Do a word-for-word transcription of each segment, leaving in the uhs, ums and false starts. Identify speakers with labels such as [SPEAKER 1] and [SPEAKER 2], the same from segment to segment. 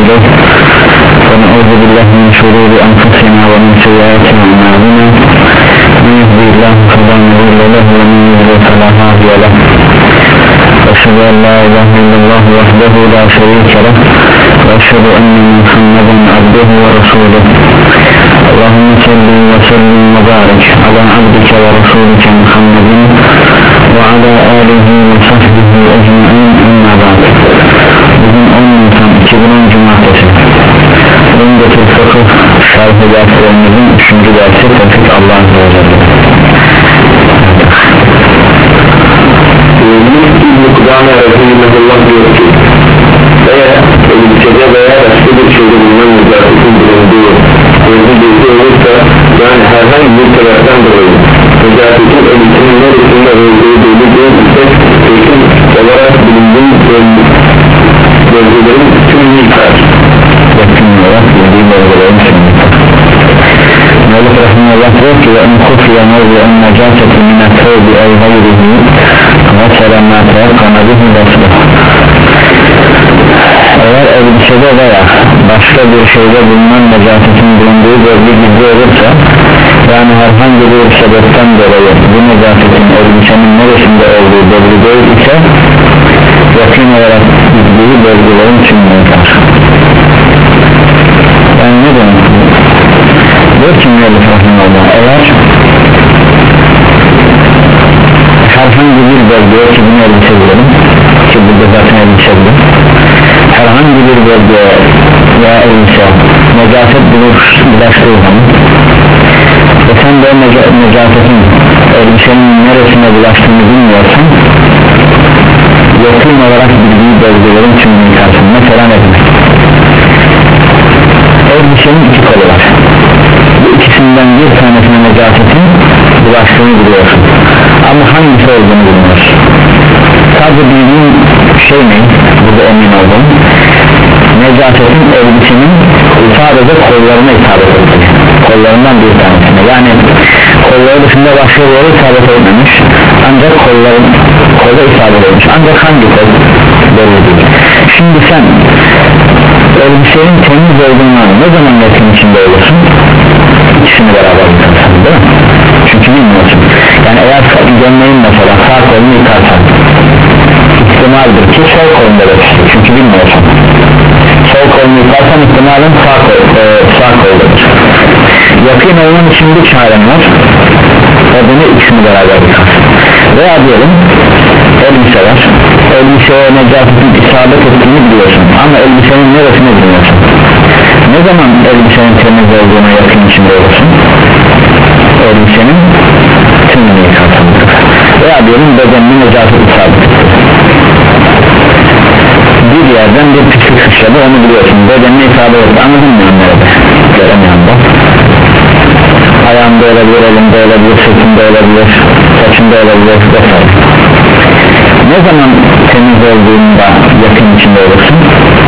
[SPEAKER 1] إليه ونعوذ بالله من شرور أنفسنا ومن سيئات أعمالنا من يهدي الله فلا مضل له ومن يضلل فلا هادي له وأشهد أن لا إله إلا الله وحده لا شريك له وأشهد أن محمدا عبده ورسوله اللهم صل وسلم وبارك على عبدك ورسولك محمد وعلى آله وصحبه أجمعين أما بعد. Bugün on Nisan iki bin on Cumartesi Rümdetül Fıkıh Şerh-i derslerimizin üçüncü dersi Tevfik Allah Azze ve Celle.
[SPEAKER 2] İbn-i Kudame Rahimahullah diyor ki eğer elbisede veya başka bir şeyde bulunan mücadetin bulunduğu gözü gözü olursa yani herhangi bir sebepten dolayı mücadetin elbisenin neresinde olduğu belli değil ise kesin olarak bulunduğu bölgelerin tümünü yıkar
[SPEAKER 1] yakın olarak bildiği bölgelerin tümünü yıkar. Mevlüt Rahimahullah diyor ki ve en kufiye mevzu en necaseti minnet tevbi el gayrihi ve selamate kanabihi basbı. Eğer elbisede veya başka bir şeyde bulunan necasetin bulunduğu bölge gizli olursa yani herhangi bir sebepten dolayı bu necasetin elbisenin neresinde olduğu belli değil ise yakın olarak gizli bölgelerin tümünü yıkar. Yani ne demek? Diyor ki Mevlüt Rahimahullah eğer herhangi bir bölgeye ki bunu elbise diyelim ki burada zaten elbise diyelim herhangi bir bölgeye veya elbise necaset bulaştığı zaman ve sen de necasetin elbisenin neresine bulaştığını bilmiyorsan yakın olarak bildiği bölgelerin tümünü yıkarsın. Mesela ne demek? Elbisenin iki kolu var, bu ikisinden bir tanesine necasetin bulaştığını biliyorsun ama hangisi olduğunu bilmiyorsun. Sadece bildiğin şey ne? Burada emin oldum, necasetin elbisenin sadece kollarına isabet ettiği, kollarından bir tanesine, yani kolları dışında başka bir yere isabet etmemiş ancak kolların kola isabet etmiş, ancak hangi kol belli değil. Şimdi sen elbisenin temiz olduğundan ne zaman yakın içinde olursun? İkisini beraber yıkarsın değil mi? Çünkü bilmiyorsun. Yani eğer gömleğin mesela sağ kolunu yıkarsan ihtimaldir ki sol kolunda yetiştir çünkü bilmiyorsun. Sol kolunu yıkarsan ihtimalin sağ, kol, e, sağ koldadır. Yakın olman için bir çaren var, o bunu ikisini beraber yıkarsın. Veya diyelim elbise var, elbiseye necasetin isabet ettiğini biliyorsun ama elbisenin neresini bilmiyorsun. Ne zaman elbisenin temiz olduğuna yakın içinde olursun? Elbisenin tümünü yıkarsın. Veya diyelim bedeninin necaset isabet etti, bir yerden bir pislik sıçradı, onu biliyorsun, bedenine isabet etti ama bilmiyorum nerede, göremiyorum da ayağında olabilir, elinde olabilir, sırtında olabilir, saçında olabilir vesaire. Ne zaman temiz olduğunda yakın içinde olursun?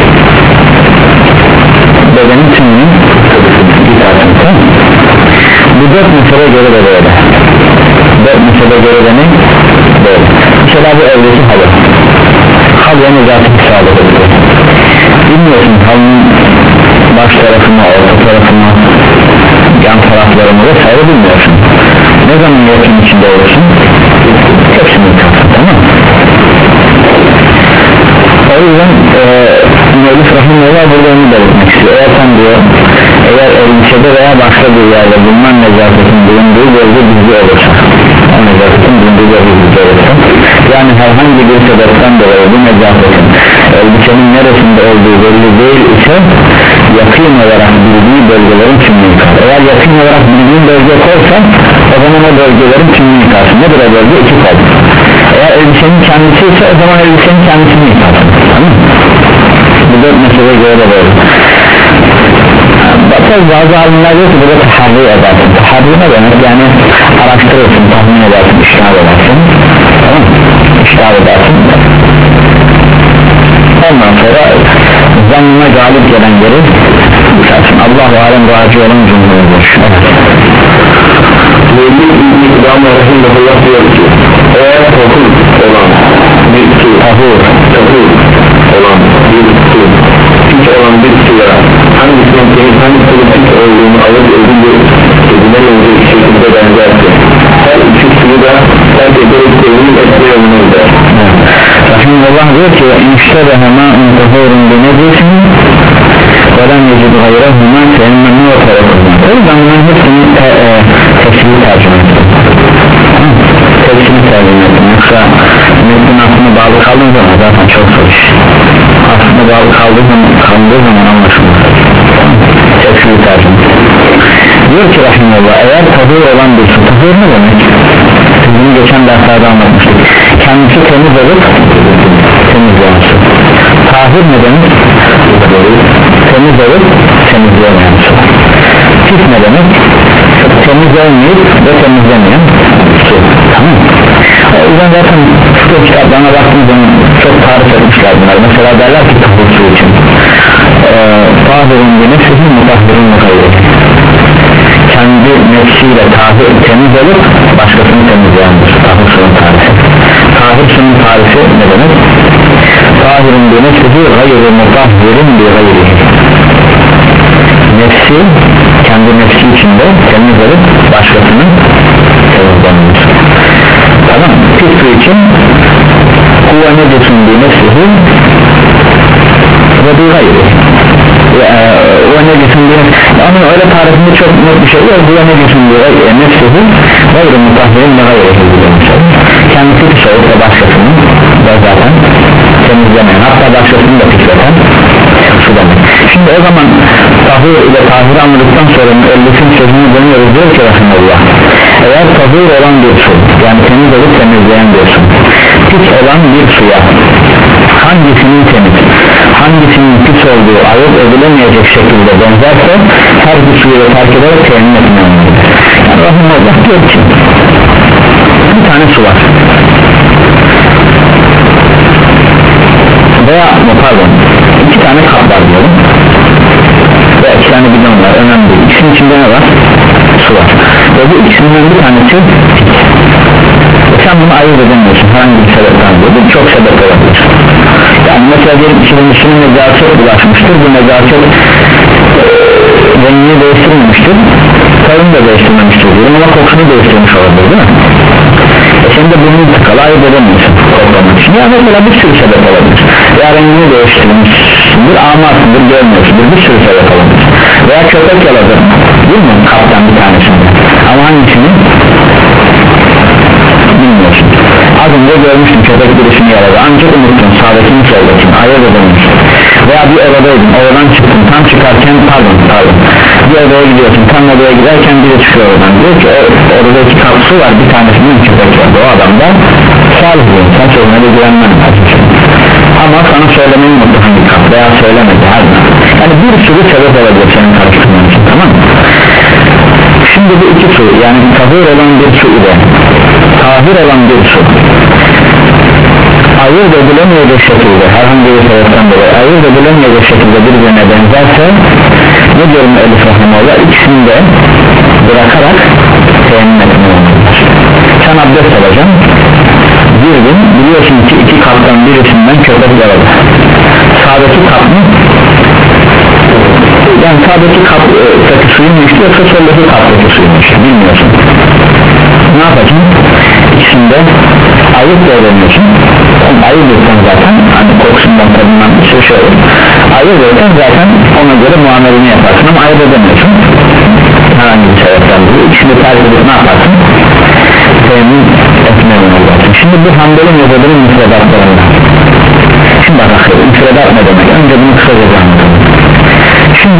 [SPEAKER 1] Bedenin tümünü yıkarsın, tamam mı? Bu dört mesele göre de böyle, dört mesele göre de ne? Böyle. Mesela bu evdeki halı, halıya necaset isabet ediyor, bilmiyorsun halının baş tarafına, orta tarafına, yan taraflarını vesaire bilmiyorsun. Ne zaman yakın içinde olursun? Hepsini yıkarsın, tamam mı? O yüzden Mevlüt Rahimahullah burada onu belirtmek istiyor. Eğer sen diyor, eğer elbisede veya başka bir yerde bulunan necasetin bulunduğu bölge gizli olursa, o necasetin bulunduğu bölge gizli olursa, yani herhangi bir sebepten dolayı bu necasetin elbisenin neresinde olduğu belli değil ise yakın olarak bildiği bölgelerin tümünü yıkar. Eğer yakın olarak bildiğin bölge kolsa o zaman o bölgelerin tümünü yıkarsın. Nedir o bölge? İki kol. Eğer elbisenin kendisi ise o zaman elbisenin kendisini yıkarsın, tamam mı? Bu dört meseleye göre de böyle. Bakın bazı alimler diyor ki burada taharri edersin. Taharri ne demek? Yani araştırırsın, tahmin edersin, iştihar edersin, tamam mı? İştihar edersin, ondan sonra zannına galip gelen yeri yıkarsın. Allah-u Alem raci olan cümledir.
[SPEAKER 2] Mevlüt İbn-i Kudame Rahimahullah diyor ki eğer tahur olan bir su tahur, tahur olan bir su hiç olan bir su
[SPEAKER 1] rahimahullah diyor ki inştebehe ma'un tahurun binedisin velen yecid gayrahuma fehemmeni ve terekuzun. Tabi ben bunların hepsini te, e, tefsiri tercüme ettim tefsiri tercüme ettim yoksa metnin aslında bağlı kaldığım zaman zaten çok zor iş, aslında bağlı kaldığı zaman, kaldığı zaman anlaşılmaz. Tefsiri tercüme diyor ki rahimahullah eğer tahur olan bir su, tahur ne demek? Bunu geçen derslerde anlatmıştık. Kendisi temiz olup temizleyen su. Tahir ne demek? Temiz olup temizleyen su. Pis ne demek? Temiz olmayıp ve temizlemeyen su. Tamam mı? O yüzden zaten fıkıh kitaplarına baktığımız zaman çok tarif etmişler bunlar. Mesela derler ki tahir su için tahirun bir nefsinin mutahhirun mutahhirun, kendi nefsiyle tahir, temiz olup başkasını temizleyendir. Tahir suyun tarifi. Tahir suyun tarifi ne demek? Tahirun bir nefsihi gayrı mutahhirin bir gayri, nefsi kendi nefsi içinde temiz olup başkasını temizleyendir. Tamam mı? Pis su için huve necesun bir nefsihi ve bir gayri, o ne geçsin diye ama öyle tarifinde çok net bir şey yok. Bu ne geçsin diye nefsihi gayrı mutahhirin ve gayrı hizmetleri, kendisi pis olup da başkasını da zaten temizlemeyen, hatta başkasını da pisleten su demek. Şimdi o zaman tahir ile tahiri anladıktan sonra müellifin sözünü dönüyoruz, diyor ki rahimahullah eğer tahir olan bir su, yani temiz olup temizleyen bir su, pis olan bir suya hangisinin temiz, hangisinin pis olduğu ayırt edilemeyecek şekilde benzerse her bir suyu terk ederek temin etmemelidir. Yani rahimahullah diyor ki bir tane su var veya pardon iki tane kap var diyelim ve iki tane bidon var, önemli değil. İkisinin içinde ne var? Su var ve bu ikisinden bir tanesi sen bunu ayırt edemiyorsun herhangi bir sebepten dolayı, çok sebep olabilir. Yani mesela diyelim içinin içine necaset bulaşmıştır, bu necaset e, rengini değiştirmemiştir, tadını da değiştirmemiştir diyelim ama kokusunu değiştirmiş olabilir değil mi? E sen de bunu tıkalı ayırt edemiyorsun koklamak için. Yani mesela bir sürü sebep olabilir, veya rengini değiştirmişsindir, amarsındır, görmüyorsundur, bir sürü sebep olabilir, veya köpek yaladı değil mi kaptan bir tanesinde, ama hangisini bilmiyorsun. Az önce görmüştüm köpek birisini yaladı, ancak unuttun sağdakini soldakini ayırt edemiyorsun. Veya bir odadaydın, odadan çıktın, tam çıkarken pardon pardon bir odaya gidiyorsun, tam odaya giderken biri çıkıyor oradan, diyor ki o odada iki kap su var, bir tanesinin köpek vardı, o adam da salih diyor, sen sözüne de güvenmem lazım ama sana söylemeyi unuttu hangi kap veya söylemedi hadi. Yani bir sürü sebep olabilir senin karıştırman için, tamam mı? Şimdi bu iki su, yani tahir olan bir su ile tahir olan bir su ayırt edilemeyecek şekilde, herhangi bir sebepten dolayı ayırt edilemeyecek şekilde birbirine benzerse ne diyorum Elif Rahimahullah, ikisini de bırakarak temin etme olmalıdır. Sen abdest alacaksın, girdin, biliyorsun ki iki kaptan birisinden köpek yaladı, sağdaki kap mı? Yani sağdaki kaptaki suyu mu içti yoksa soldaki kaptaki suyu mu içti bilmiyorsun. Ne yapacaksın? İkisinde ayırt da edemiyorsun. Ayırt etsen zaten hani kokusundan tadından bir şey olur. Ayırt etsen zaten ona göre muamelini yaparsın ama ayırt edemiyorsun. Herhangi bir sebepten dolayı ikisini terk edip ne yaparsın? Temin etmeye olacaksın. Şimdi bu Hanbeli mezhebinin müfredatlarında. Şimdi bak akıllı müfredat ne demek? Önce bunu kısaca anlatalım. Şimdi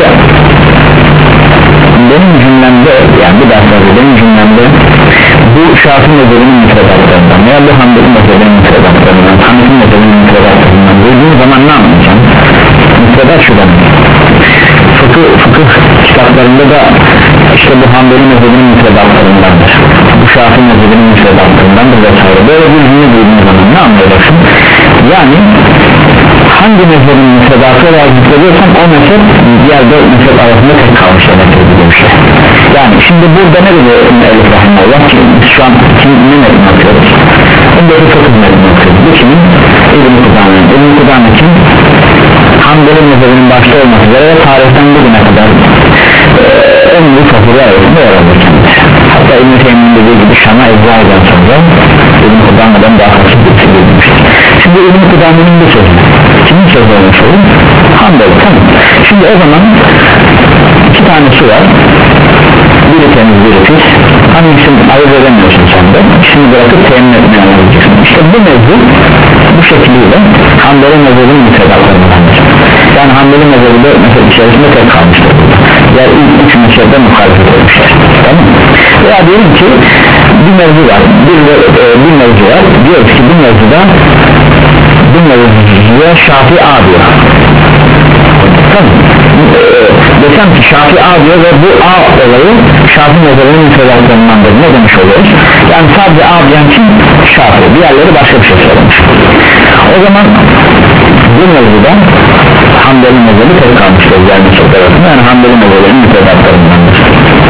[SPEAKER 1] benim cümlemde, yani bu derslerde benim cümlemde bu Şafii mezhebinin müfredatlarından veya bu Hanbeli mezhebinin müfredatlarından, Hanefi mezhebinin müfredatlarından duyduğum zaman ne anlayacağım? Müfredat şu demek, fıkıh, fıkıh kitaplarında da işte bu Hanbeli mezhebinin müfredatlarındandır, bu Şafii mezhebinin müfredatlarındandır vesaire. Böyle bir cümle duyduğum zaman ne anlayacaksın? Yani hangi mezhebin müfredatı olarak zikrediyorsam o mezhep diğer dört mezhep arasında tek kalmış demektir bir şey. Yani şimdi burada ne dedi Elif Rahimahullah ki şu an kim, ne metni okuyoruz? Ondaki fıkıh metni okuyoruz. Bu kimin? İbn-i Kudame. İbn-i Kudame kim? Hanbeli mezhebinin başta olmak üzere ve tarihten bugüne kadar e, en büyük fakirler arasında yer alır kendisi. Hatta İbn-i Teymi'nin dediği gibi Şam'a ecza eden sonra İbn-i Kudame'den daha fazla bir şey edilmiştir. şimdi İbn-i Kudami'nin bir sözü, kimin sözü olmuş olur? Hanbeli, tamam. Şimdi o zaman iki tane su var, biri temiz biri pis, hangisini ayırt edemiyorsun sen de, ikisini bırakıp temin etmeye alacaksın. İşte bu mevzu bu şekliyle Hanbeli mezhebinin mütedaklarındandır. Yani Hanbeli mezhebinde mesela içerisinde tek kalmıştır, diğer ilk üç mezhebde muhalefet etmişler, tamam mı? Veya diyelim ki bir mevzu var, bir, e, bir mevzu var, diyoruz ki bu mevzuda bu mevzuya Şafii A diyor, tamam. E, desem ki Şafii A diyor ve bu A olayı Şafii mezhebinin mütedaklarındandır, ne demiş oluyoruz? Yani sadece A diyen kim? Şafii, diğerleri başka bir şey söylemiş. O zaman bu mevzuda Hanbeli mezhebi tek kalmıştır, yani çok tarafında, yani Hanbeli mezhebinin mütedaklarındandır.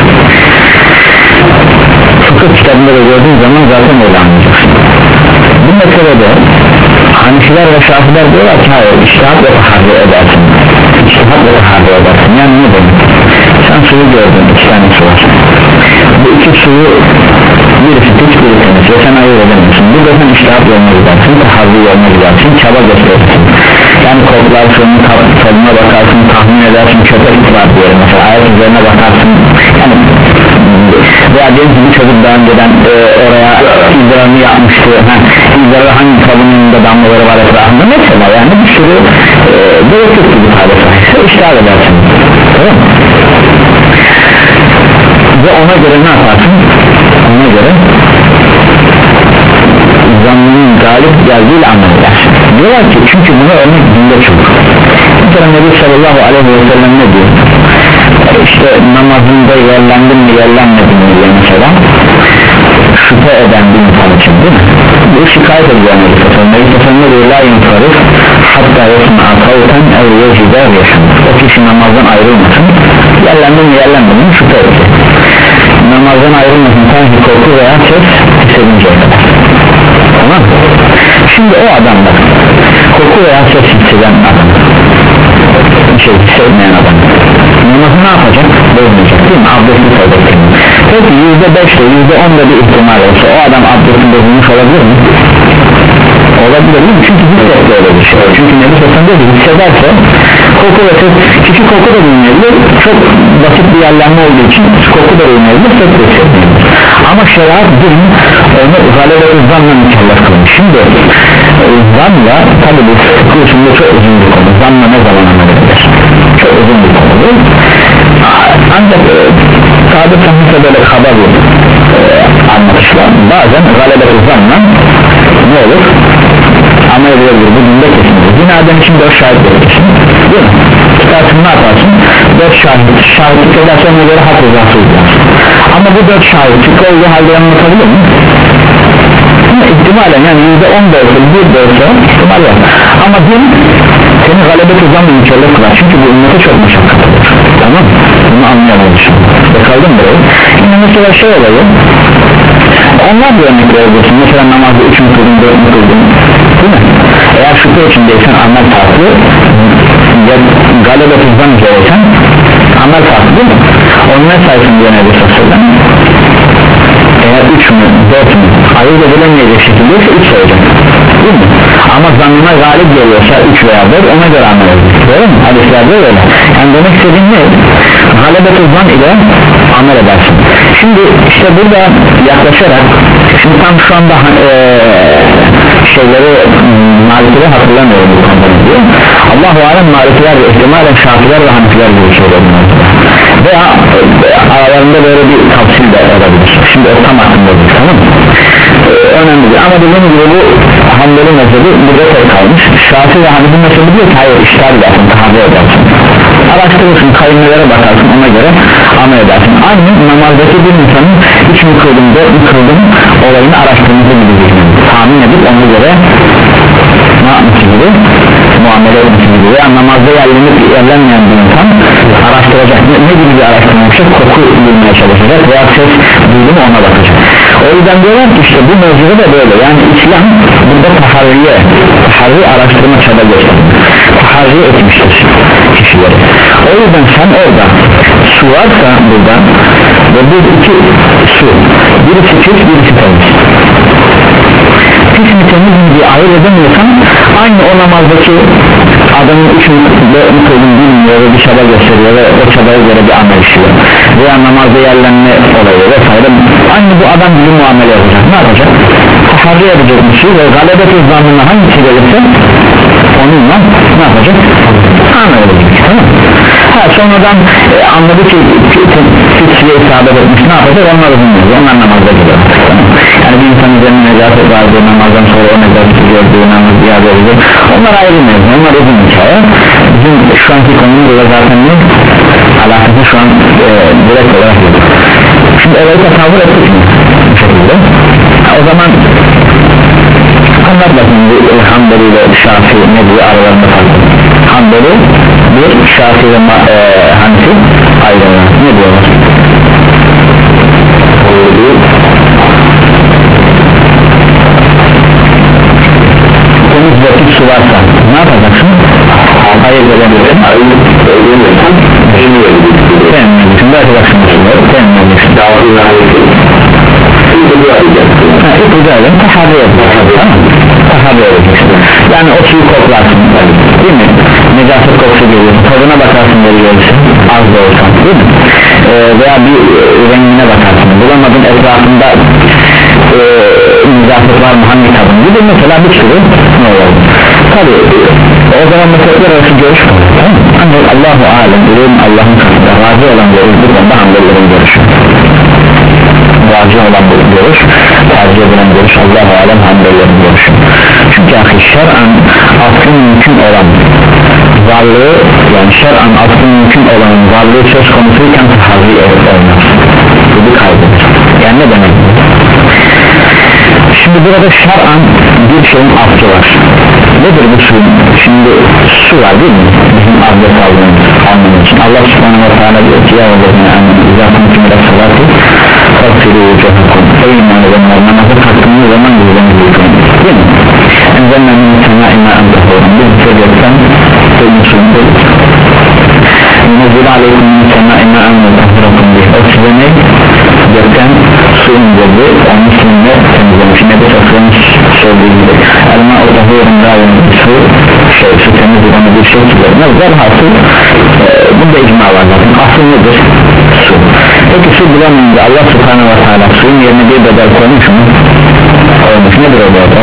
[SPEAKER 1] Fıkıh kitabında da gördüğün zaman zaten öyle anlayacaksın. Bu meselede Hanefiler ve Şafiler diyorlar ki hayır, içtihat ve taharri edersin, içtihat ve taharri edersin. Yani ne demek? Sen suyu gördün, iki tane su var, bu iki suyu birisi pis biri temiz ve sen ayırt edemiyorsun. Burada sen içtihat yoluna gidersin, taharri yoluna gidersin, çaba gösterirsin. Yani koklarsın, tadına bakarsın, tahmin edersin, köpek var diye mesela ayak üzerine bakarsın, yani veya diyelim ki bir çocuk daha önceden e, oraya izlerini yapmıştı, izleri hangi kabının önünde damlaları var etrafında mesela, yani bir sürü e, gerekli bir hale sahipse iştihad edersin, tamam mı? Ve ona göre ne yaparsın? Ona göre zannının galip geldiğiyle amel edersin. Diyorlar ki çünkü bunu örnek dinde çok. Bir kere Nebi sallallahu aleyhi ve sellem ne diyor? İşte namazında yerlendim mi yerlenmedim mi diye mesela şüphe eden bir insan için, değil mi? Bu şikayet ediyor Nebi sallallahu aleyhi ve sellem. Nebi diyor la yunfarif hatta yasma'a kavten ev yecide yaşam. O kişi namazdan ayrılmasın, yerlendim mi yerlenmedim mi şüphe ediyor. Namazdan ayrılmasın sanki korku veya ses hissedinceye kadar, tamam mı? Şimdi o adamlar koku veya ses hisseden adam, bir şey hissetmeyen adam namazı ne yapacak? Bozmayacak, değil mi? Abdestli kalacak. Peki yüzde beşte yüzde onda bir ihtimal olsa o adam abdestli bozulmuş olabilir mi? Olabilir mi? Çünkü hissetli öyle bir şey. Çünkü Nebi Sosa'nda hissederse koku ve ses, kişi koku da duymayabilir, çok basit bir yerlenme olduğu için koku da duymayabilir, ses de hissetmeyebilir. Ama şeriat din onu galebe-i zanla mükellef kılmış. Şimdi zanla tabi bu kursunda çok uzun bir konu, zanla ne zaman amel edilir? Çok uzun bir konu değil. Ancak sadık sanırsa böyle kaba bir e, anlatışlar bazen galebe-i zanla ne olur? Amel edilebilir, bu dinde kesinlikle. Zinaden için dört şahit verirsin, değil mi? Tutarsın, ne yaparsın? Dört şahit, şahitlik edersen ona göre hak rızası uygularsın. Ama bu dört şahitlik olduğu halde yanıltabilir mi? İhtimalen yani yüzde on da olsa, bir de olsa ihtimal var. Ama din seni galebe-i zanla mükellef kılar, çünkü bu ümmete çok meşakkat olur, tamam mı? Bunu anlayamadım şimdi. Bakalım buraya. Şimdi mesela şey olayı, onlar bir örnekler ediyorsun, mesela namazda üç mü kıldın, dört mü kıldın, değil mi? Eğer şüphe içindeysen amel farklı, ya galebe-i zan üzereysen amel farklı, değil mi? Onun ne sayısın diye Nebi Sosa'dan? Eğer üç mü, dört mü ayırt edilemeyecek şekilde ise üç sayacak, değil mi? Ama zannına galip geliyorsa üç veya dört, ona göre amel edilir, değil mi? Hadislerde öyle. Yani demek istediğim ne? Galebe-i zan ile amel edersin. Şimdi işte burada yaklaşarak, şimdi tam şu anda ee, şeyleri Malikileri hatırlamıyorum bu konuda diyor. Allah-u Alem Malikiler ve ihtimalen Şafiler ve Hanefiler gibi şeyler veya aralarında böyle bir kapsil de olabilir. Şimdi o tam hakkında değil, tamam mı? Ee, önemli değil ama dediğim gibi bu Hanbeli mezhebi burada tek kalmış. Şafi ve Hanefi mezhebi diyor ki hayır, işler edersin, tahabbü edersin, araştırırsın, kayınlara bakarsın, ona göre amel edersin. Aynı namazdaki bir insanın üç mü kıldım, dört mü kıldım olayını araştırması gibi düşünün, tahmin edip ona göre ne yapması gibi, muamele etmesi gibi. Veya namazda yerlenip yerlenmeyen bir insan araştıracak, ne, ne gibi bir araştırma yapacak? Koku bulmaya çalışacak veya ses duydu mu ona bakacak. O yüzden diyorlar ki işte bu mevzuda da böyle, yani İslam burada taharriye, taharri araştırma çaba gösterir, taharri etmiştir kişileri. O yüzden sen orada su varsa burada ve bu iki su, birisi pis birisi temiz, pis mi temiz mi bir ayırt edemiyorsan aynı o namazdaki adamın üç mutluğunu bilmiyor ve bir çaba gösteriyor ve o çabaya göre bir amel işliyor veya namazda yerlenme olayı vesaire, aynı bu adam gibi muamele yapacak. Ne yapacak? Taharri edecek bir şey ve galebet uzmanlığına hangisi gelirse onunla ne yapacak? Amel edecek, tamam. Ha, sonradan e, anladı ki fitriye isabet etmiş, ne yapacak? Onlar bilmiyor, onlar namazda gidiyor, tamam. Yani bir insan üzerine necaset vardı, namazdan sonra o necaseti gördüğü namaz iade edilir, onlar ayrı mevzu, onlar uzun hikaye. Bizim şu anki konumuzla zaten ne? Alakası şu an e, direkt olarak yok. Şimdi olayı tasavvur ettik mi? Bu şekilde. Ha, o zaman anlat bakın bu e, Hanbeli ile Şafii ne diye aralarında farklı. Hanbeli bir, Şafii ve e, Hanefi ayrılıyor. Ne diyorlar? Temiz vakit su varsa ne yapacaksın? Hayır verebilirsin. Hayır verebilirsin. Temin edeceksin. Belki baksın suları temin edeceksin. Davayı vereceksin. İpucu edin, taharri edeceksin. Tamam, taharri edeceksin. Yani o suyu koklarsın, değil mi? Necaset kokusu gelir, tadına bakarsın, vereceksin, az da olsan, değil mi? Ee, veya bir e, rengine bakarsın, bulamadın etrafında e, necaset var mı, hangi tadın gibi mesela bir sürü ne olur? Tabi o zaman meselekler arası görüş var, tamam mı? Ancak Allah-u Alem, Allah'ın katında razı olan görüş, bu konuda Hanbelilerin görüşü. Razı olan bu görüş, tercih edilen görüş Allah-u Alem Hanbelilerin görüşü. Çünkü ahi şer'an aslı mümkün olan varlığı, yani şer'an aslı mümkün olan varlığı söz konusuyken taharri olmaz. Bu bir kaydıdır. Yani ne demek? Şimdi burada şer'an bir şeyin aslı var. Nedir bu suyun? Şimdi su var değil mi? Bizim abdest almamız için Allah subhanahu wa ta'ala diyor ki ya Allah'ın izâkın kümüle salati faksilu ucuhakum eyyman edenler namazı kalktığınız zaman yüzlerinizi yıkayın, değil mi? Enzelmen minna inna entahurun bir sebepten duymuşsundur Nezil aleykum minna inna entahurun diye o size ne? Gökten su indirdi, onun üstünde temizlemiş, ne de sofranız söylediği gibi elma o tahurun daim su şey, su temiz onu bir şey tutar nezler hasıl e, bunda icma var zaten, asıl nedir? Su. Peki su bulamayınca Allah subhanahu wa ta'ala suyun yerine bir bedel koymuş mu? Koymuş. Nedir o bedel?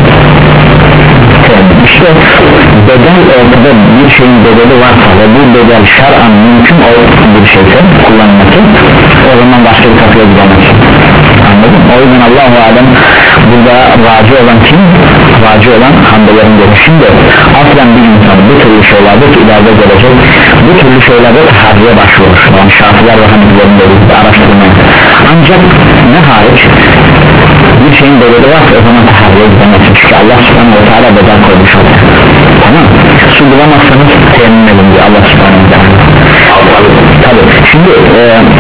[SPEAKER 1] İşte bedel ortada bir şeyin bedeli varsa ve bu bedel şer'an mümkün olan bir şeyse kullanması, o zaman başka bir kapıya gidemezsin. Anladın mı? O yüzden Allah-u Alem burada racı olan kim? Racı olan Hanbelilerin görüşünde aslen bir insan bu türlü şeylerde ki ileride gelecek bu türlü şeylerde taharriye başvurur. Yani Şafiler ve Hanefilerin görüşünde araştırmaya. Ancak ne hariç bir şeyin bedeli varsa o zaman taharriye gidemezsin. Çünkü Allah subhanahu wa ta'ala bedel koymuş oluyor. Tamam. Su bulamazsanız temin edin diye Allah subhanahu wa ta'ala. Tabi şimdi e,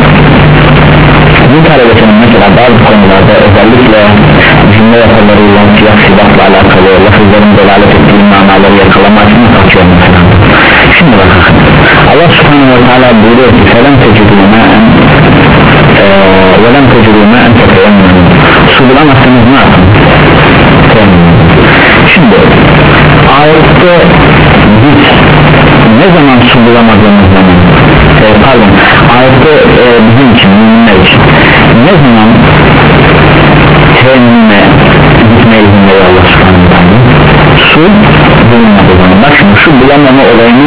[SPEAKER 1] bu talebesinin mesela bazı konularda özellikle cümle yapılarıyla siyah silahla alakalı lafızların delalet ettiği manaları yakalama için kaçıyor mesela. Şimdi bakın Allah subhanahu wa ta'ala buyuruyor ki فَلَمْ تَجُدُوا مَاً وَلَمْ تَجُدُوا مَاً تَتَيَمَّنُوا su bulamazsanız ne yapın? Şimdi ayette biz ne zaman su bulamadığımız zaman e, pardon ayette e, bizim için müminler için ne zaman teyemmüme gitmeye izin veriyor Allah subhanahu wa ta'ala? Su bulunmadığı zaman. Bak şimdi şu bulamama olayını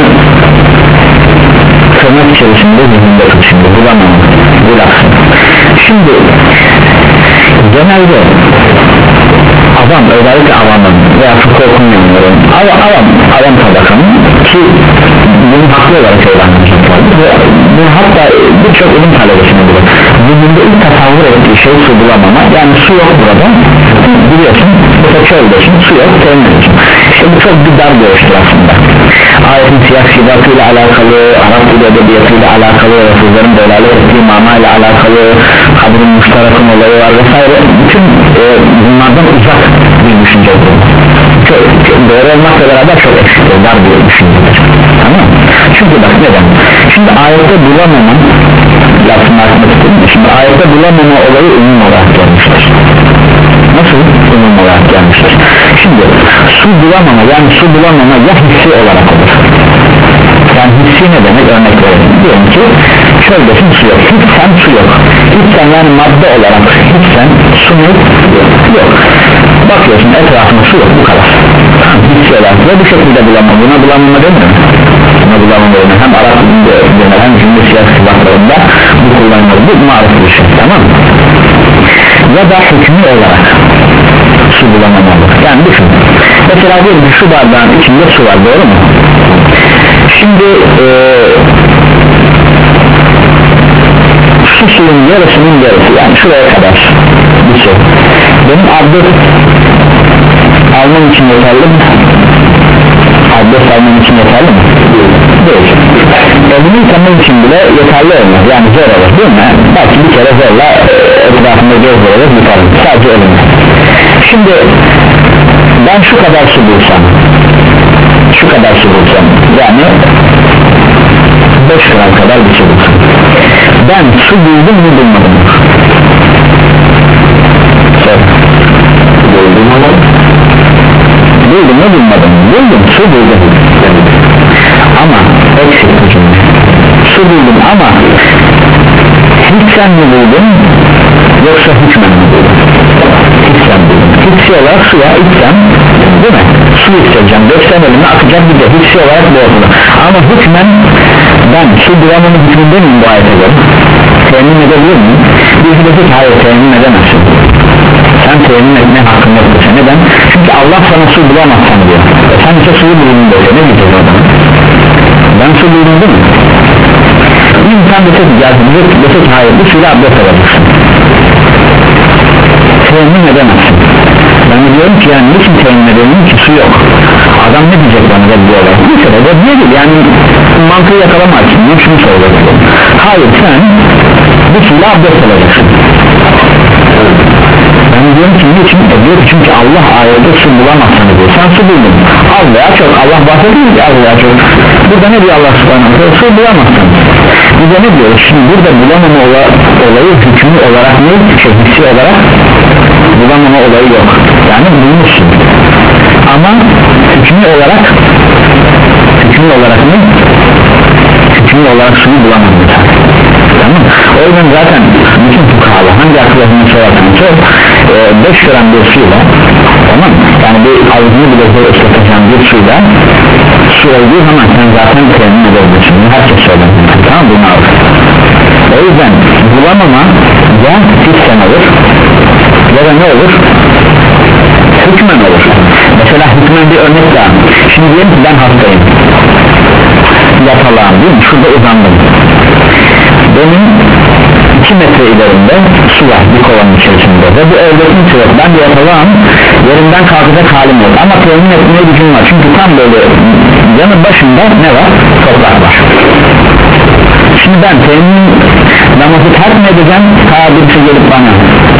[SPEAKER 1] tırnak içerisinde zihninde tut şimdi bulamama bulaksın. Şimdi genelde adam özellikle avamın veya fıkıh okumayanların avam, avam, avam tabakanın ki bunu haklı olarak söylenmişler ve bunu hatta birçok ilim talebesine bile bugünde ilk tasavvur ettiği şey su bulamama, yani su yok burada biliyorsun mesela çöldesin su yok temin için. İşte bu çok bir dar görüştür aslında. Ayetin siyah sibatıyla alakalı, Arap dili edebiyatıyla alakalı, Resullerin delalet ettiği mana ile alakalı, kabrin müşterakın olayı var vesaire, bütün e, bunlardan uzak bir düşünce bu. Çok, çok doğru olmakla beraber çok eksiktir, dar bir düşüncedir. Tamam mı? Çünkü bak neden? Şimdi ayette bulamama lafını açmak istedim. Şimdi ayette bulamama olayı umum olarak gelmiştir. Nasıl umum olarak gelmiştir? Şimdi su su bulamama, yani su bulamama ya hissi olarak olur. Yani hissi ne demek, örnek verelim. Diyelim ki çöldesin, su yok. Hissen su yok. Hissen yani madde olarak hissen su yok. Yok. Bakıyorsun etrafında su yok, bu kadar. Hissi olarak ve bu şekilde bulamama. Buna bulamama demiyor. Buna bulamama demiyor. Hem Arap dilinde hem cümle siyasi sıfatlarında bu kullanılır. Bu marif bir şey, tamam mı? Ya da hükmü olarak su bulamamalı. Yani düşün. Mesela diyelim ki şu bardağın içinde su var, doğru mu? Şimdi ee, su suyun yarısının yarısı, yani şuraya kadar bir şey. Benim abdest almam için yeterli mi? Abdest almam için yeterli mi? Değil. Elini yıkamam için bile yeterli olmaz, yani zor olur değil mi? Belki bir kere zorla etrafında göz olarak yıkarım, sadece elini. Şimdi ben şu kadar su bulsam, şu kadar su bulsam, yani beş gram kadar bir su bulsam, ben su buldum mu bulmadım mı? Buldum mu? Buldum mu bulmadım mı? Buldum, su buldum. Ama eksik bu cümle. Su buldum ama hissen mi buldum yoksa hükmen mi buldum? Hissen buldum. Hissi olarak suya içsem, değil mi? Su içeceğim, döksem elime akacak, bir de hissi olarak bu ortada. Ama hükmen ben su bulamamın hükmünde miyim bu ayete göre? Temin edebilir miyim? Bir de ki hayır, temin edemezsin. Sen temin etme hakkın yoktur. Neden? Çünkü Allah sana su bulamazsan diyor. E sen ise suyu buldun diyor. Ne diyeceğiz o zaman? Ben su buldum değil mi? Bir insan dese ki geldi, dese ki hayır, bu suyla abdest alacaksın. Temin edemezsin. Ben diyorum ki yani niçin temin edemem ki, su yok. Adam ne diyecek bana da bu olay? Bir kere de değil, yani mantığı yakalamak için şunu söylüyorum. Hayır, sen bu suyla abdest alacaksın. Ben diyorum ki niçin? E diyor ki çünkü Allah ayette su bulamazsın diyor. Sen su buldun, az veya çok, Allah bahsediyor ki az veya çok. Burada ne diyor Allah subhanahu wa ta'ala? Su bulamazsın. Biz de ne diyoruz? Şimdi burada bulamama olayı hükmü olarak ne? Şey, hissi olarak bulamama olayı yok. Yani bulmuşsun. Ama hükmü olarak hükmü olarak ne? Hükmü olarak suyu bulamazsın. Tamam. O yüzden zaten bütün fukahalar hangi akıllarını sorarsan sor beş gram bir suyla, tamam, yani bir avucunu bile zor ıslatacağın bir suyla su olduğu zaman sen zaten temin edebilirsin. Herkes söyler, tamam mı? Bunu al. O yüzden bulamama ya hissen olur ya da ne olur? Hükmen olur. Mesela hükmen bir örnek daha. Şimdi diyelim ki ben hastayım, yatalağım değil mi? Şurada uzandım. Benim iki metre ilerinde su var bir kovanın içerisinde ve bu evdekin su yok. Ben de yatalağım, yerimden kalkacak halim yok ama temin etmeye gücüm var. Çünkü tam böyle yanı başında ne var? Toprak var. Şimdi ben temin namazı terk mi edeceğim? Ta birisi gelip bana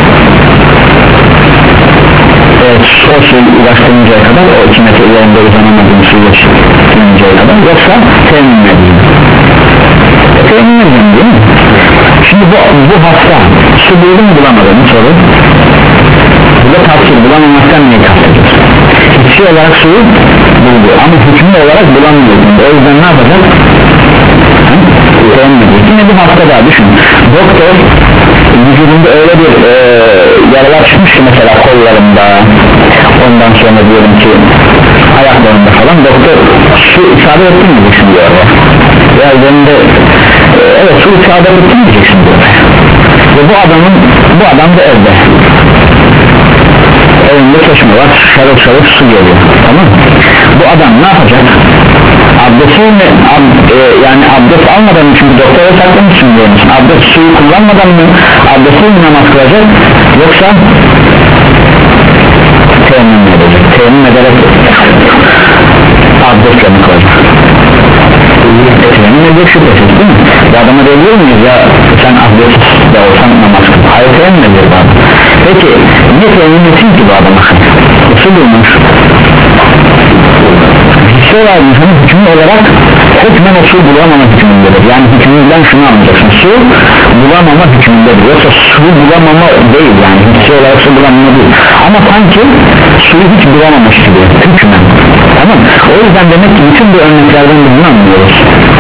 [SPEAKER 1] evet, o suyu ulaştırıncaya kadar, o iki metre ilerinde uzanamadığım suyu ulaştırıncaya kadar, yoksa temin edeyim. Temin edeyim değil mi? Şimdi bu, bu hasta su buldu mu bulamadı mı soru? Burada tavsiye bulamamaktan niye kastediyoruz? Hissi olarak suyu buldu ama hükümlü olarak bulamıyor. O yüzden ne yapacak? Yine bir hasta daha düşün. Doktor vücudunda öyle bir e, yaralar çıkmış ki mesela kollarında, ondan sonra diyelim ki ayaklarında falan, doktor su isabet ettin mi diyeceksin diyor ya. Ya üzerinde e, evet su isabet ettin mi diyeceksin diyor. Ve bu adamın, bu adam da evde. Evinde çeşme var, şarıl şarıl su geliyor, tamam mı? Bu adam ne yapacak? Abdestini ab, e, yani abdest almadan mı, çünkü doktora saklamışsın diyormuş, abdest suyu kullanmadan mı abdestini namaz kılacak, yoksa temin edecek, temin ederek abdestle mi kılacak? Temin edecek şüphesiz değil mi? Ya adama diyebilir miyiz ya sen abdest de olsan namaz kıl? Hayır, temin edecek adam. Peki niye temin etsin ki bu adama? Nasıl bulmuş? Hissi olarak hükmü olarak hükmen o su bulamama hükmündedir. Yani hükmünden şunu anlayacaksın, su bulamama hükmündedir, yoksa suyu bulamama değil, yani hissi olarak su bulamama değil, ama sanki suyu hiç bulamamış gibi hükmen. Tamam, o yüzden demek ki bütün bu örneklerden bunu anlıyoruz.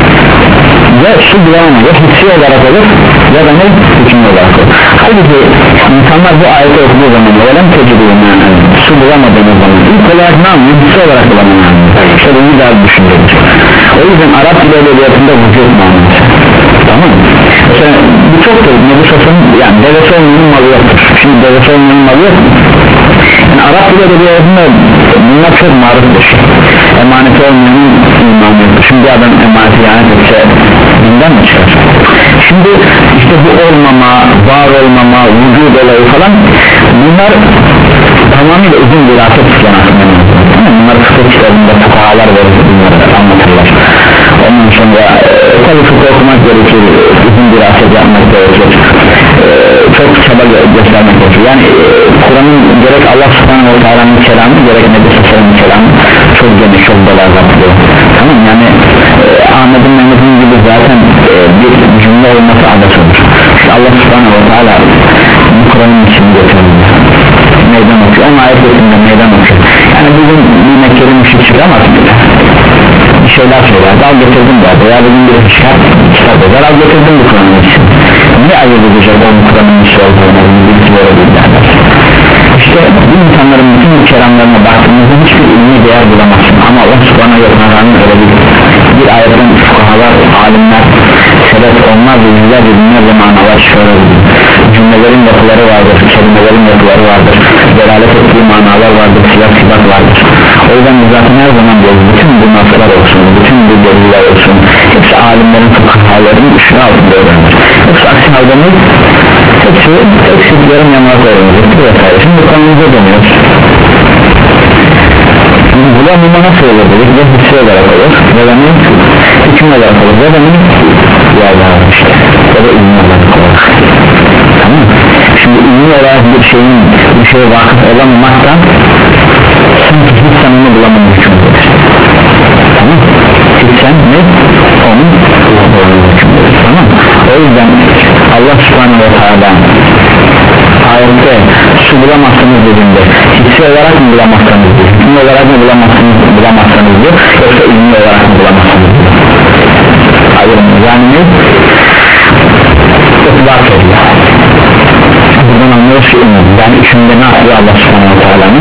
[SPEAKER 1] Ya su bulamama ya hissi olarak olur ya da ne hükmü olarak olur. Halbuki insanlar bu ayeti okuduğu zaman öğlen tecrübüyor, yani su bulamadığınız zaman ilk olarak ne anlıyor? Hissi olarak bulamıyor. İşte bunu daha düşündürür. O yüzden Arap dili edebiyatında vücut manası. Tamam mı? Mesela bu çok da Nebusas'ın, yani devesi olmayanın malı yoktur. Şimdi devesi olmayanın malı yok mu? Yani Arap dili edebiyatında bunlar çok maruftur. Emaneti olmayanın imanı yoktur. Şimdi bir adam emaneti ihanet etse dinden mi çıkar? Şimdi işte bu olmama, var olmama, vücut olayı falan, bunlar tamamıyla uzun bir afet isteyen aslında. Bunlar fıkıh kitabında fukahalar verir, bunları anlatırlar. Ondan sonra e, tabi fıkıh okumak gerekir, uzun bir afet yapmak gerekir, e, çok çaba göstermek gerekir. Yani e, Kur'an'ın gerek Allah subhanahu wa ta'ala'nın kelamı, gerek Nebi Sallallahu kelamı çok geniş, çok belagatlı. Tamam, yani e, Ahmet'in Mehmet'in gibi zaten e, bir cümle olması adet olur. İşte Allah subhanahu wa ta'ala bu Kur'an'ın içini getirir, meydan okuyor, ama ayet ettiğinde meydan okuyor. Yani bugün bir Mekkeli müşrik çıkamaz bile, bir şeyler söyler, al getirdim de veya bugün bir kitap kitap eder, al getirdim bu Kur'an'ın için. Ne ayırt edecek onun Kur'an'ın içi olduğunu, bilgi verebilirler. İşte bu insanların bütün bu kelamlarına baktığımızda hiçbir ilmi değer bulamazsın, ama Allah subhanahu wa ta'ala'nın öyle bir, bir ayetten fukahalar, alimler, sebep onlar ve yüzlerce binlerce manalar çıkarabilir. Cümlelerin yapıları vardır, kelimelerin yapıları vardır, delalet ettiği manalar vardır, siyah sibak vardır. O yüzden biz zaten her zaman diyoruz, bütün bu naslar olsun, bütün bu deliller olsun, hepsi alimlerin, fukahaların ışığı altında öğrenir. Yoksa aksi halde ne? Hepsi, hepsi yarım yamalak öğrenir. Şimdi bu konumuza dönüyoruz. Bulamama nasıl olur dedik? Ya hissi olarak olur, ya da ne? Hüküm olarak olur, ya da ne? Yerler işte, ya da ilmi olarak olur. Tamam mı? Şimdi ilmi olarak bir şeyin, bir şeye vakıf olamamaktan sanki hiç sen onu bulamama hükümdedir. Tamam mı? Hiç sen ne? Onun bulamama hükümdedir. Tamam mı? O yüzden Allah subhanahu wa ta'ala ayette su bulamazsınız dediğinde hissi olarak mı bulamazsınız diyor, ilmi olarak mı bulamazsınız, bulamazsınız diyor, yoksa ilmi olarak mı bulamazsınız diyor. Ayrım yani ne? İtibak ediyor. Buradan anlıyoruz ki umum, yani üçünde ne yapıyor Allah subhanahu wa ta'ala'nın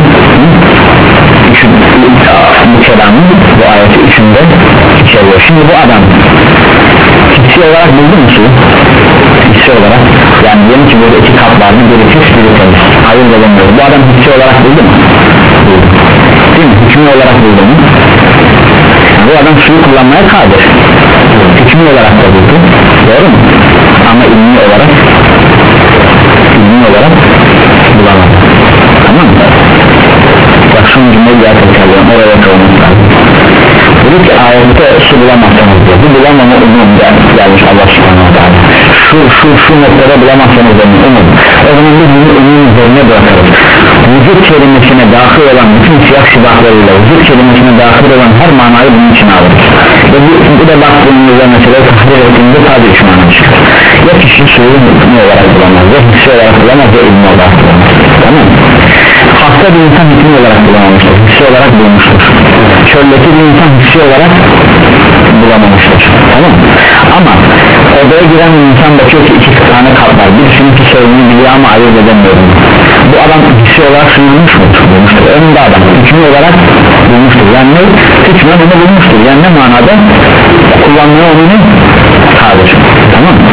[SPEAKER 1] bu kelamı, bu ayeti üçünde içeriyor. Şimdi bu adam hissi olarak buldu mu suyu? Hissi olarak, yani diyelim ki burada iki kap vardı, biri pis biri temiz, ayırt edemiyoruz. Bu adam hissi olarak buldu mu? Buldu. Değil mi? Hükmü olarak buldu mu? Yani bu adam suyu kullanmaya kadir, hükmü olarak da buldu, doğru mu? Ama ilmi olarak ilmi olarak bulamadı. Tamam mı? Bak son cümleyi bir tekrarlayalım, oraya kalmak lazım. Dedi ki ayette su bulamazsanız diyor, bu bulamama umum gelmiş Allah subhanahu wa ta'ala. Şu şu şu noktada bulamazsanız diyor, umum. O zaman biz bunu umum üzerine bırakarız. Vücut kelimesine dahil olan bütün siyah şibaklarıyla vücut kelimesine dahil olan her manayı bunun için alırız. Ve bu, bu da baktığımızda mesela tahrir ettiğimizde sadece üç mana çıkar. Ya kişi suyu hükmü olarak bulamaz, ya hissi olarak bulamaz, ya ilmi olarak bulamaz. Tamam mı? Hasta bir insan hükmü olarak bulamamıştır, hissi olarak bulmuştur. Çöldeki bir insan hissi olarak bulamamıştır. Tamam mı? Ama odaya giren bir insan bakıyor ki iki tane kap var, birisinin pis olduğunu biliyor ama ayırt edemiyorum. Bu adam hissi olarak bulmuş mudur? Bulmuştur. Önünde adam hükmü olarak bulmuştur. Yani ne? Hükmen onu bulmuştur. Yani ne manada? Kullanmaya onu ne? Kadir. Tamam mı?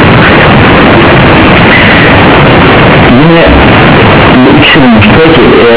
[SPEAKER 1] Yine bu ikisi bulmuş. Peki ee,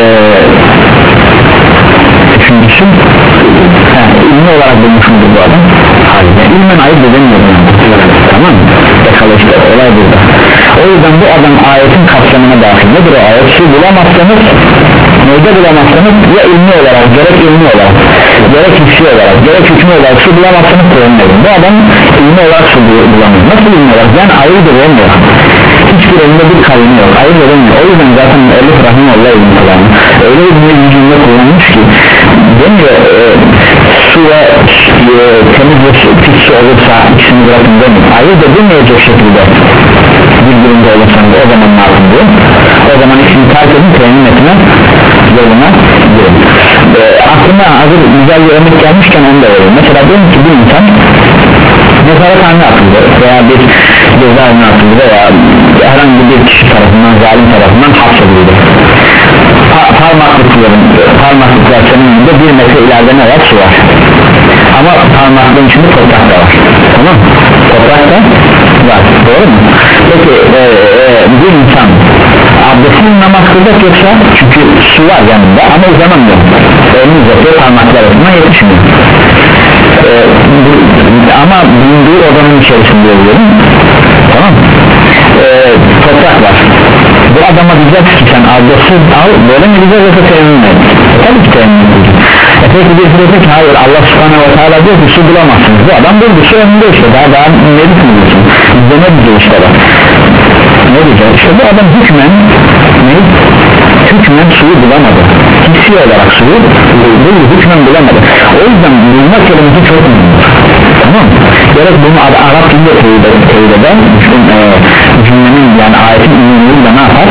[SPEAKER 1] üçüncüsü ilmi olarak bulmuş mudur bu adam? Hayır. Yani ilmen ayırt edemiyorum. Tamam mı? Bakalım işte olay burada. O yüzden bu adam ayetin kapsamına dahil. Nedir o ayet? Su bulamazsanız, neyde bulamazsanız ya ilmi olarak, gerek ilmi olarak, gerek hissi olarak, gerek hükmü olarak su bulamazsanız kullanmayın. Bu adam ilmi olarak su bulamıyor. Nasıl ilmi olarak? Yani ayırt edemiyor. Hiçbir elinde bir kavmi yok, ayırt edemiyor. O yüzden zaten Elif Rahimullah ilmi kullanıyor. Öyle bir cümle kullanmış ki demiyor e, su ve e, temiz ve pis su olursa ikisini bırakın demiyor. Ayırt edemeyecek şekilde durumda olursanız o zaman ne yapın diyor, o zaman işini terk edin, teyemmüm etme yoluna girin. e, aklıma hazır güzel bir örnek gelmişken onu da vereyim. Mesela diyelim ki bir insan nezarethaneye atıldı veya bir cezaevine atıldı veya herhangi bir kişi tarafından, zalim tarafından hapsedildi. Pa parmaklıkların parmaklıklar senin önünde bir metre ileride ne var? Su var. Ama parmaklığın içinde toprak da var. Tamam, toprak da var, doğru mu? Peki e, e, bir insan abdestini namaz kılacak yoksa, çünkü su var yanında ama uzanamıyor, elini uzatıyor, parmaklar arasından yetişmiyor. e, bu, ama bulunduğu odanın içerisinde oluyorum, tamam mı? E, toprak var. Bu adama diyecek ki sen abdestsiz al, böyle mi diyeceğiz yoksa teyemmüm et? Tabii ki teyemmüm et. E peki bir diyecek ki hayır, Allah subhanahu wa ta'ala diyor ki su bulamazsınız. Bu adam buldu, su önünde işte, daha daha ne düşünüyorsun? Bizde ne diyeceğiz işte bak. Ne diyeceğiz? İşte bu adam hükmen ne? Hükmen suyu bulamadı. Hissi olarak suyu buldu, hükmen bulamadı. O yüzden bulma kelimesi çok mühim. Tamam mı? Gerek bunu Arap dilinde teyit eden cümlenin, yani ayetin ünlüğüyle ne yapar?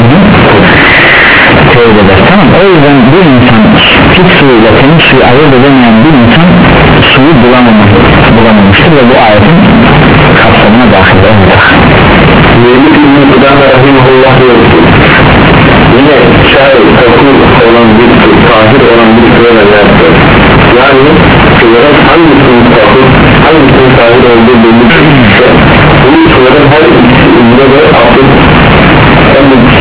[SPEAKER 1] Teyit eder. Tamam, o yüzden bir insan pis suyuyla temiz suyu ayırt edemeyen bir insan suyu bulamamış, bulamamıştır ve bu ayetin kapsamına dahil olacak.
[SPEAKER 2] Müellif İbn-i Kudame rahimahullah diyor ki, yine şayet koku olan bir su, tahir olan bir suya benzer. Yani suların hangisinin tahir, hangisinin tahir olduğu belli ise, bu suların her ikisinde de abdest, hem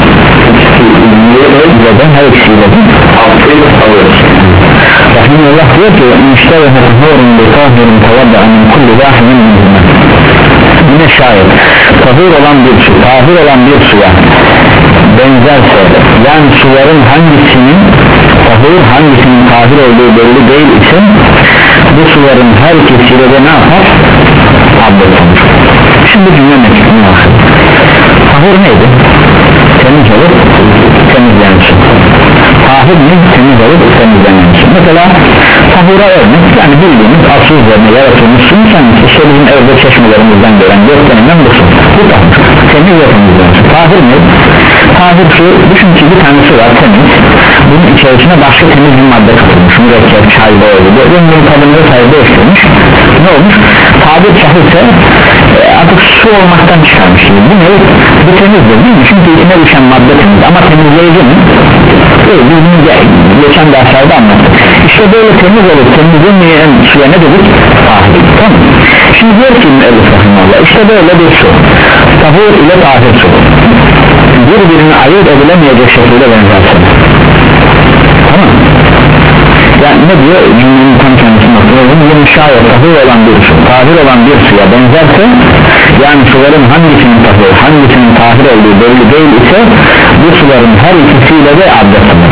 [SPEAKER 2] ikisiyle
[SPEAKER 1] her ikisiyle de
[SPEAKER 2] abdest alır.
[SPEAKER 1] Rahimullah diyor ki, müşteri hırhurun bi tahirin tavadda amin kulli vahinin minhuma. Yine şayet tahir olan bir su, tahir olan bir suya benzerse, yani suların hangisinin tahir, hangisinin tahir olduğu belli değil ise, bu suların her ikisiyle de ne yapar? Abdest olur. Şimdi cümle mektubunu bakın. Tahir neydi? Temiz olup temizleyen su. Tahir ne? Temiz olup temizleyen su. Mesela tahura örnek, yani bildiğimiz asıl üzerine yaratılmış su, sen işte bizim evde çeşmelerimizden gelen gösterilen bu su. Bu tahir. Temiz ve temizleyen su. Tahir ne? Tahir su, düşün ki bir tane su var temiz, bunun içerisine başka temiz bir madde katılmış, mürekkep, çay, boyalı, bunun tadını sayı değiştirmiş. Ne olmuş? Tabir sahilse e, artık su olmaktan çıkarmış gibi. Bu ne? Bu temizdir değil mi? Çünkü içine düşen madde temiz ama temizleyici mi? Değil, bizim geçen derslerde anlattık. İşte böyle temiz olur, temizlemeyen suya ne dedik? Tahir. Tamam. Şimdi diyor ki müellif rahimahullah, işte böyle bir su, tahir ile tahir su, birbirini ayırt edilemeyecek şekilde benzersin. Tamam. Yani ne diyor? Cümlenin tam kendisini bakıyorum. Yine şayet tahir olan bir su, tahir olan bir suya benzerse, yani suların hangisinin tahir, hangisinin tahir olduğu belli değil ise, bu suların her ikisiyle de abdest alır.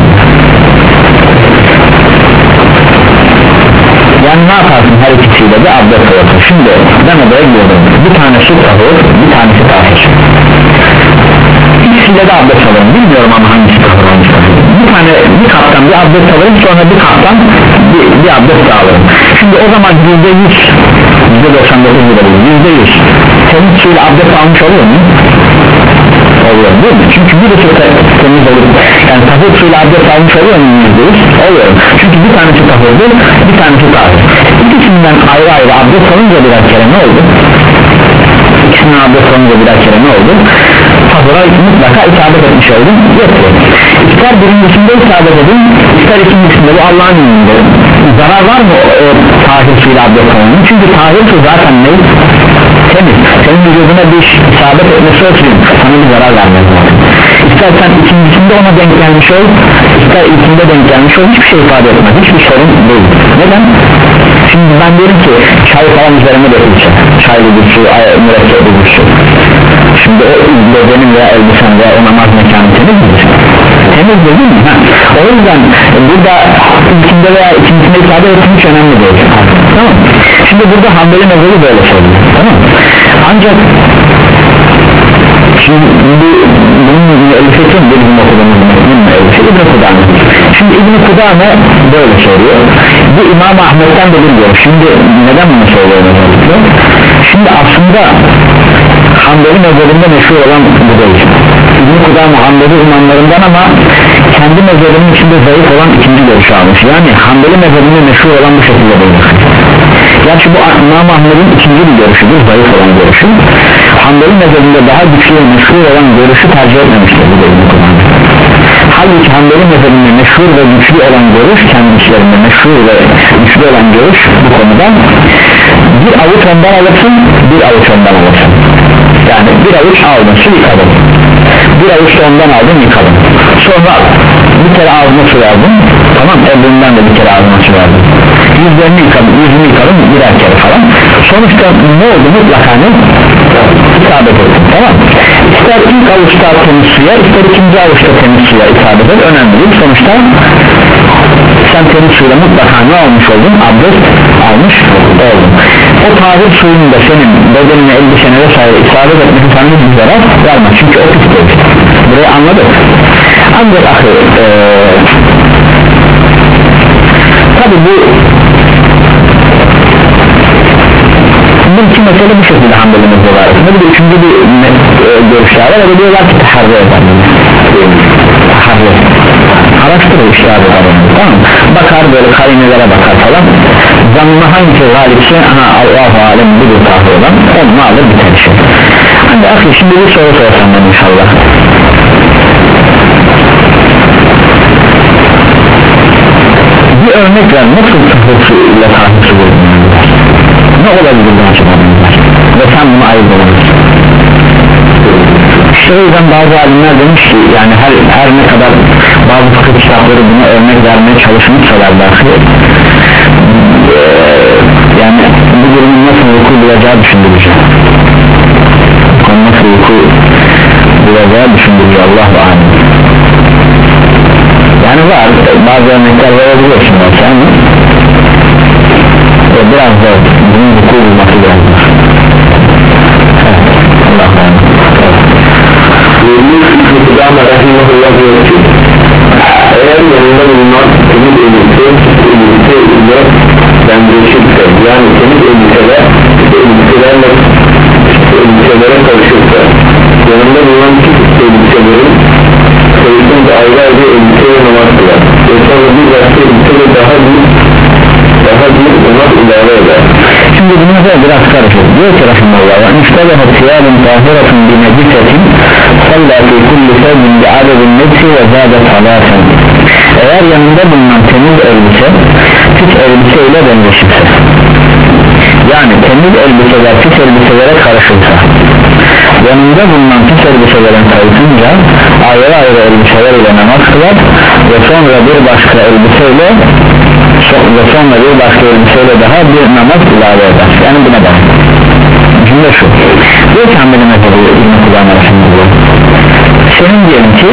[SPEAKER 1] Yani ne yaparsın her ikisiyle de abdest alırsın? Şimdi ben odaya gidiyorum, bir tane su tahir, bir tanesi tahir. İkisiyle de abdest alırım, bilmiyorum ama hangisi tahir, hangisi tahir. Bir tane bir kaptan bir abdest alırım, sonra bir kaptan bir, bir abdest alırım. Şimdi o zaman yüzde yüz, yüzde doksan dokuz yüzde yüz temiz suyla abdest almış oluyor mu? Oluyor değil mi? Çünkü birisi temiz olur, yani tahir suyla abdest almış oluyor mu? Yüzde yüz oluyor. Çünkü bir tanesi tahirdir, bir tanesi tahir. İkisinden ayrı ayrı abdest alınca birer kere ne oldu? İkisinden abdest alınca birer kere ne oldu? Tahira mutlaka isabet etmiş oldum, yoktu. İster birincisinde isabet edin, ister ikincisinde, bu Allah'ın izniyle. Zarar var mı o tahir suyla abdest alınca? Çünkü tahir su zaten ne? Temiz. Senin vücuduna bir isabet etmesi olsun, sana bir zarar vermez. İstersen ikincisinde ona denk gelmiş ol, ister ilkinde denk gelmiş ol, hiçbir şey ifade etmez, hiçbir sorun değil. Neden? Şimdi ben diyorum ki çay falan üzerine dökülse, çaylı bir su, mürekkepli bir su, şimdi o bedenin veya elbisen veya o namaz mekanı temiz midir? Temiz değil mi? Ha. O yüzden burada ilkinde veya ikincisinde ifade etmek hiç önemli değil. Tamam. Şimdi burada Hanbeli mezhebi böyle söylüyor. Tamam. Ancak Şimdi bu, bunun elbisesi bir gün okuduğumuz elbisesi İbn-i Kudame. Şimdi İbn-i Kudame böyle söylüyor. Bu İmam Ahmet'ten de bir görüş. Şimdi neden bunu söylüyorum özellikle? Şimdi aslında Hanbeli mezhebinde meşhur olan bu değil. İbn-i Kudame Hanbeli imamlarından ama kendi mezhebinin içinde zayıf olan ikinci görüşü almış. Yani Hanbeli mezhebinde meşhur olan bu şekilde değil. Gerçi bu İmam Ahmet'in ikinci bir görüşüdür, zayıf olan görüşü. Hanbeli mezhebinde daha güçlü ve meşhur olan görüşü tercih etmemiştir bu İbn-i Kudame. Halbuki Hanbeli mezhebinde meşhur ve güçlü olan görüş, kendi işlerinde meşhur ve güçlü olan görüş bu konuda bir avuç ondan alırsın, bir avuç ondan alırsın. Yani bir avuç aldın, su yıkadın, bir avuç da ondan aldın, yıkadın. Sonra bir kere ağzına su verdin, tamam, elinden de bir kere ağzına su verdin, yüzlerini yıkadın, yüzünü yıkadın birer kere falan. Sonuçta ne oldu? Mutlaka ne? İsabet ettin, tamam. İster ilk avuçta temiz suya, ister ikinci avuçta temiz suya isabet et, önemli değil. Sonuçta sen temiz suyla mutlaka ne olmuş oldun? Abdest almış oldun. O tahir suyun da senin bedenine, elbisene vesaire isabet etmesi sana bir zarar vermez, çünkü o pis değil. Burayı anladık. Ancak ahi ee, tabi bu bu iki mesele bu şekilde Hanbeli mezhebi arasında. Bir de üçüncü bir e, görüşler var, öyle diyorlar ki taharri eder, taharri araştırır, işler eder, tamam. Bakar böyle karinelere bakar falan, zanına hangisi galipse, aha Allahu alem budur tahri olan, onu alır biter işe. Hani akı şimdi bir soru sorsam ben inşallah. Bir örnek ver, nasıl tahri ile tahri su görünüyor? Ne olabilir bu açıdan? Ve sen bunu ayırmalısın. İşte o yüzden bazı alimler demiş ki, yani her, her ne kadar bazı fıkıh kitapları buna örnek vermeye çalışmışsalar dahi ee, yani bu durumun nasıl vuku bulacağı düşündürücü, nasıl vuku bulacağı düşündürücü, Allahu alem. Yani var bazı örnekler verebiliyorsun sen, e, biraz da bunun vuku bulması gerekir. Allah'u alem.
[SPEAKER 2] Kudame rahimahullah diyor ki, eğer yanında bulunan temiz elbise elbise ile benzeşirse, yani temiz elbiseler elbiselerle elbiselere karışırsa, yanında bulunan elbiselerin sayısında ayrı ayrı elbiseyle namaz kılar ve sonra bir başka elbiseyle daha büyük daha büyük namaz ilave eder.
[SPEAKER 1] Şimdi bunu da biraz karışır. Diyor ki rahimahullah, müştebehet siyalın tahiratın bi necisetin salla fi kulli sevmin bi adedin nefsi ve zâdet salâsen. Eğer yanında bulunan temiz elbise pis elbiseyle benzeşirse, yani temiz elbiseler pis elbiselere karışırsa, yanında bulunan pis elbiselerin sayısınca ayrı ayrı elbiseler ile namaz kılar ve sonra bir başka elbiseyle ve sonra bir başka elbiseyle daha bir namaz ilave eder. Yani buna bak. Cümle şu. Diyor ki Hanbeli mezhebi İbn-i Kudame rahimahullah, senin diyelim ki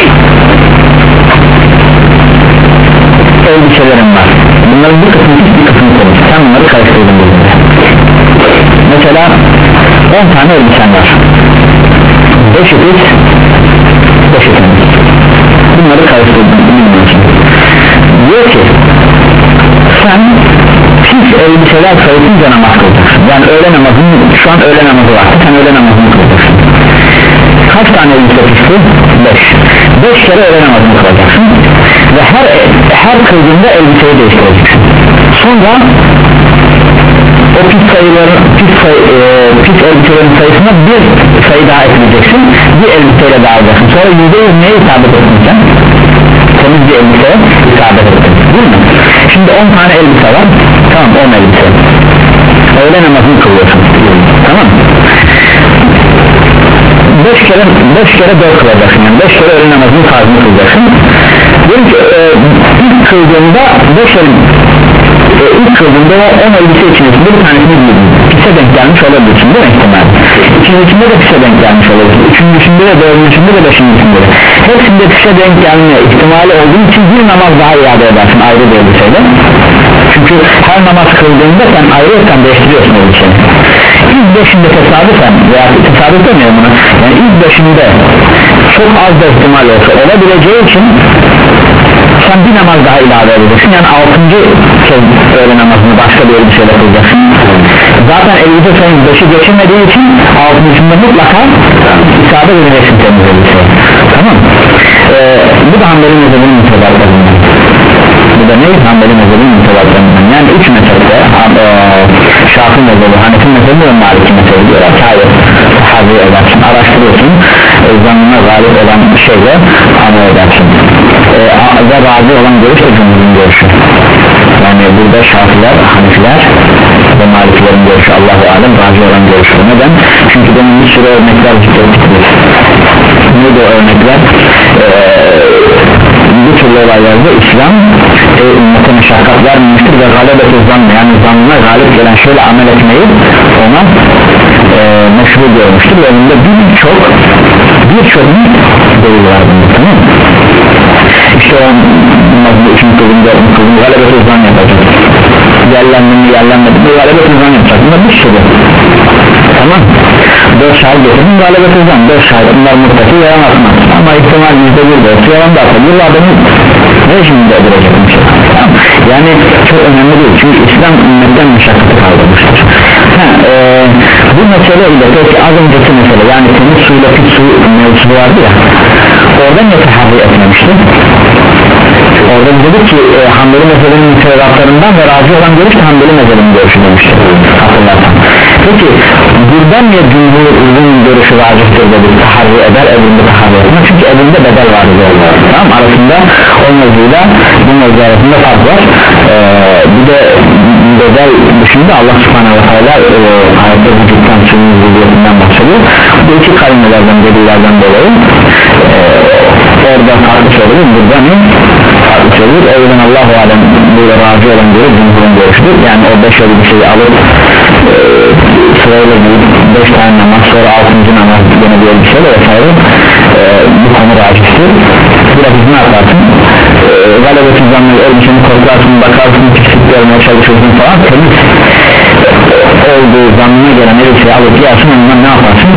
[SPEAKER 1] elbiselerin var. Bunların bir kısmı pis, bir kısmı temiz. Sen bunları karıştırdın birbirine. Mesela on tane elbisen var. Beşi pis, beşi temiz. Bunları karıştırdın bilmiyorsun. Diyor ki sen pis elbiseler sayısınca namaz kılacaksın. Yani öğle namazının, şu an öğle namazı var, sen öğle namazını kılacaksın. Kaç tane elbise pisti? Beş. Beş kere öğle namazını kılacaksın ve her her kıldığında elbiseyi değiştireceksin. Sonra o pis sayıların pis, sayı, e, pis elbiselerin sayısına bir sayı daha ekleyeceksin, bir elbiseyle daha alacaksın. Sonra yüzde yüz neye isabet ettin sen? Temiz bir elbiseye isabet ettin, değil mi? Şimdi on tane elbise var, tamam, on elbise. Öğle namazını kılıyorsun, tamam. Beş kere beş kere dört kılacaksın, yani beş kere öğle namazını farzını kılacaksın. Diyelim ki e, ilk kıldığında beş elbise, e, ilk kıldığında on elbise içerisinde bir tanesini giydin, pise denk gelmiş olabilirsin, değil mi ihtimal? İkincisinde de pise denk gelmiş olabilirsin, üçüncüsünde de, dördüncüsünde de, beşincisinde de. Hepsinde pise denk gelme ihtimali olduğu için bir namaz daha iade edersin ayrı bir elbiseyle. Çünkü her namaz kıldığında sen ayrıyeten değiştiriyorsun elbiseyi. ilk beşinde tesadüfen veya tesadüf demiyorum buna, yani ilk beşinde çok az da ihtimal olsa olabileceği için sen bir namaz daha ilave edeceksin, yani altıncı kez öğle namazını başka bir elbiseyle kılacaksın. Zaten elbise sayın beşi geçirmediği için altıncısında mutlaka isabet edeceksin temiz elbiseye. Tamam. Ee, bu da Hanbeli mezhebinin mütevazılarından. Bu da ne? Hanbeli mezhebinin mütevazılarından. Yani üç mezhepte e, Şafii mezhebi, Hanefi mezhebi ve Maliki mezhebi diyorlar ki hayır, tahavi edersin, araştırıyorsun, e, zannına galip olan şeyle amel edersin. E, ve razı olan görüş de cumhurun görüşü. Yani burada Şafiler, Hanefiler ve Malikilerin görüşü, Allahu alem razı olan görüşü. Neden? Çünkü benim bir sürü örnekler zikrettik. Neydi o örnekler? Ee, bu türlü olaylarda İslam e, ümmete meşakkat vermemiştir ve galebet zannı, yani zannına galip gelen şöyle amel etmeyi ona e, meşru görmüştür ve önünde birçok birçok delil var bunda, tamam mı? İşte o namazında üçün kılında galebet zannı yapacak, yerlendim mi yerlenmedim mi galebet zannı yapacak, bunda bir sürü, tamam. Dört şahit getirdim galibet hocam, dört şahit bunlar mutlaka yalan atmaz ama ihtimal yüzde bir de olsa yalan da atabilir ve adamı ne şimdi öldürecekmiş, tamam. Yani çok önemli değil çünkü İslam ümmetten meşakkatı kaldırmıştır. Ha, e, bu mesele ile peki az önceki mesele, yani temiz suyla pis su mevzusu vardı ya, orada ne taharri etmemişti? Orada dedik ki e, Hanbeli mezhebinin mütevalatlarından ve razı olan görüş de Hanbeli mezhebinin görüşü demiştir, hatırlarsan. Peki buradan ya cumhurun görüşü vaciptir dedik, taharri eder, evinde taharri etmez, çünkü evinde bedel var diyorlar, tamam. Arasında o mevzuyla bu mevzu arasında fark var. ee, bir de bedel dışında Allah subhanahu wa ta'ala e, ayette vücuttan suyun vücudundan bahsediyor. Bu iki kalimelerden, delillerden dolayı e, orada farklı söylüyor, burada ne? Farklı söylüyor. O yüzden Allah-u alem burada razı olan görüş cumhurun görüşüdür. Yani o beş elbiseyi alıp e, sırayla gidip beş tane namaz, sonra altıncı namaz yine bir elbiseyle vesaire, e, bu konu racihtir. Biraz ne yaparsın? E, galebeti zanlı elbiseni korkarsın, bakarsın, pislik görmeye çalışırsın falan, temiz olduğu zannına gelen elbiseyi alıp yersin, ondan ne yaparsın?